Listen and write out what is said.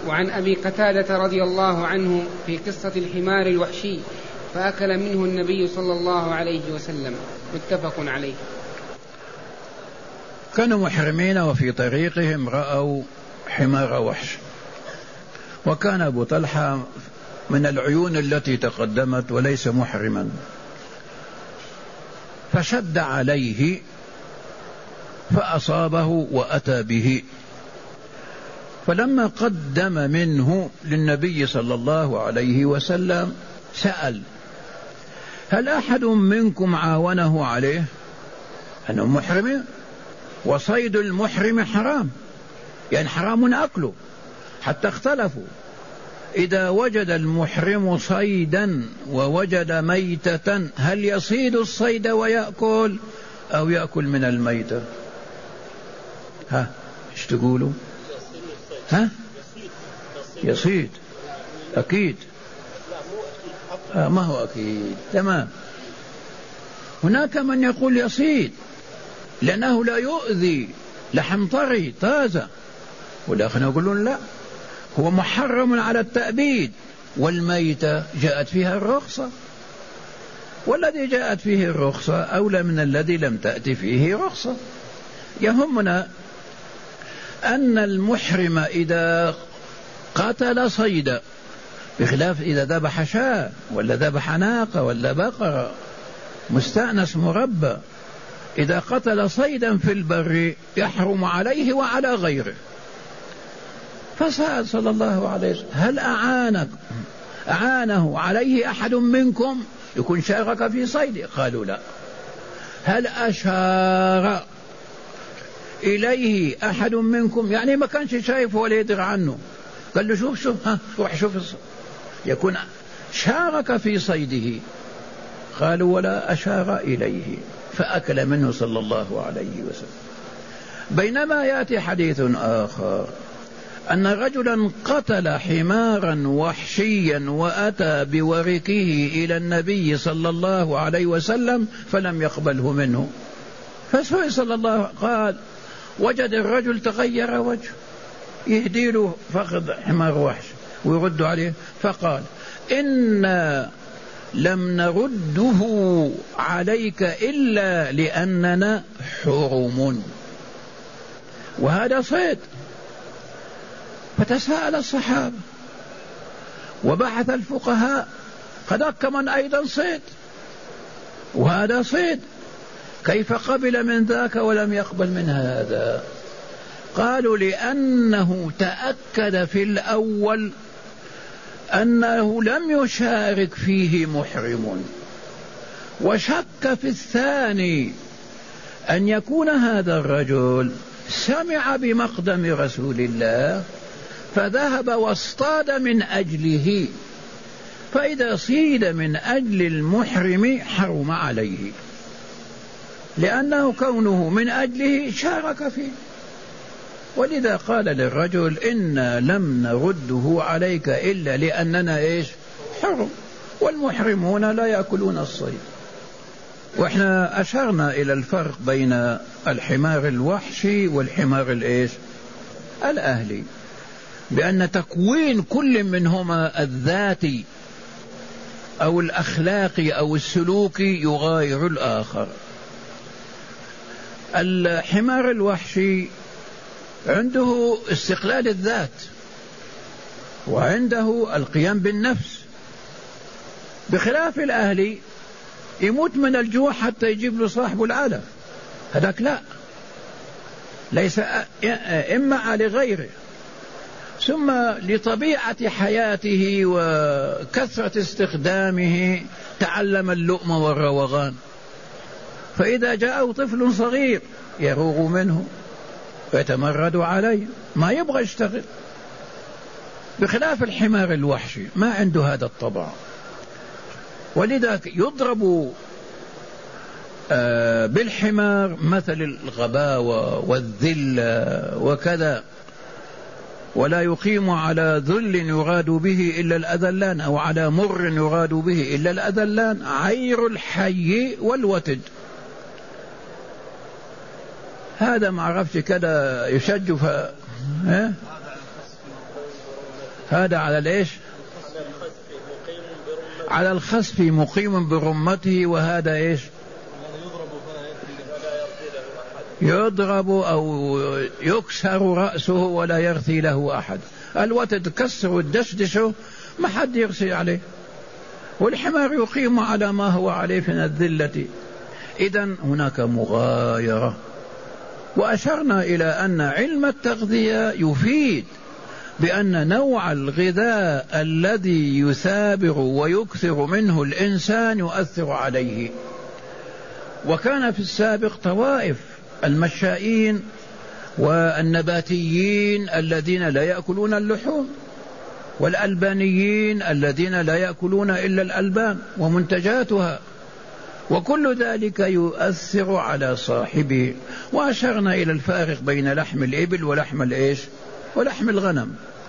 وعن أبي قتادة رضي الله عنه في قصة الحمار الوحشي فأكل منه النبي صلى الله عليه وسلم. متفق عليه. كانوا محرمين وفي طريقهم رأوا حمار وحش، وكان أبو طلحة من العيون التي تقدمت وليس محرما، فشد عليه فأصابه وأتى به، فلما قدم منه للنبي صلى الله عليه وسلم سأل: هل أحد منكم عاونه عليه؟ أنه محرم، وصيد المحرم حرام، يعني حرام أكله، حتى اختلفوا إذا وجد المحرم صيدا ووجد ميتة هل يصيد الصيد ويأكل أو يأكل من الميتة؟ ها ايش تقولوا؟ ها يصيد أكيد. ما هو أكيد، تمام. هناك من يقول يصيد لأنه لا يؤذي، لحم طري طازة، والآخرين يقولون لا، هو محرم على التأبيد، والميتة جاءت فيها الرخصة، والذي جاءت فيه الرخصة أولى من الذي لم تأتي فيه رخصة. يهمنا أن المحرم إذا قتل صيدا، بخلاف إذا ذبح شاة ولا ذبح ناقة ولا بقرة مستأنس مربى، إذا قتل صيدا في البر يحرم عليه وعلى غيره. فسأل صلى الله عليه وسلم: هل أعانه عليه أحد منكم؟ يكون شارك في صيده. قالوا لا. هل أشار إليه أحد منكم؟ يعني ما كانش شايفه ولا يدري عنه، قال له شوف روح شوف، يكون شارك في صيده. قالوا ولا أشار إليه، فأكل منه صلى الله عليه وسلم. بينما يأتي حديث آخر أن رجلا قتل حمارا وحشيا وأتى بوركه إلى النبي صلى الله عليه وسلم فلم يقبله منه، فسئل صلى الله عليه وسلم قال: وجد الرجل تغير وجهه، يهدي له فخذ حمار وحش ويرد عليه، فقال: إنا لم نرده عليك إلا لأننا حرم، وهذا صيد. فتساءل الصحابة وبحث الفقهاء، هذاك كمان أيضا صيد وهذا صيد، كيف قبل من ذاك ولم يقبل من هذا؟ قالوا: لأنه تأكد في الأول أنه لم يشارك فيه محرم، وشك في الثاني أن يكون هذا الرجل سمع بمقدم رسول الله فذهب واصطاد من أجله، فإذا صيد من أجل المحرم حرم عليه، لأنه كونه من أجله شارك فيه. ولذا قال للرجل: إنا لم نرده عليك إلا لأننا إيش؟ حرم، والمحرمون لا يأكلون الصيد. وإحنا أشرنا إلى الفرق بين الحمار الوحشي والحمار الإيش؟ الأهلي، بأن تكوين كل منهما الذاتي أو الأخلاقي أو السلوكي يغاير الآخر. الحمار الوحشي عنده استقلال الذات، وعنده القيام بالنفس، بخلاف الأهلي يموت من الجوع حتى يجيب له صاحب العلف، هذاك لا، ليس إما لغيره، ثم لطبيعة حياته وكثرة استخدامه تعلم اللؤم والروغان، فإذا جاءه طفل صغير يروغ منه ويتمرد عليه، ما يبغى يشتغل، بخلاف الحمار الوحشي ما عنده هذا الطبع. ولذا يضرب بالحمار مثل الغباوة والذلة وكذا، ولا يقيم على ذل يراد به إلا الأذلان، أو على مر يراد به إلا الأذلان، عير الحي والوتد. هذا ما عرفت كذا يشج هذا على الإيش؟ على الخسف مقيم برمته. وهذا إيش؟ يضرب أو يكسر رأسه ولا يرثي له أحد. الوتد كسر والدشدشه ما حد يرثي عليه، والحمار يقيم على ما هو عليه من الذلة. إذن هناك مغايرة. وأشرنا إلى أن علم التغذية يفيد بأن نوع الغذاء الذي يثابر ويكثر منه الإنسان يؤثر عليه. وكان في السابق طوائف المشائين والنباتيين الذين لا يأكلون اللحوم، والألبانيين الذين لا يأكلون إلا الألبان ومنتجاتها، وكل ذلك يؤثر على صاحبه. وأشرنا إلى الفارق بين لحم الإبل ولحم الإيش؟ ولحم الغنم.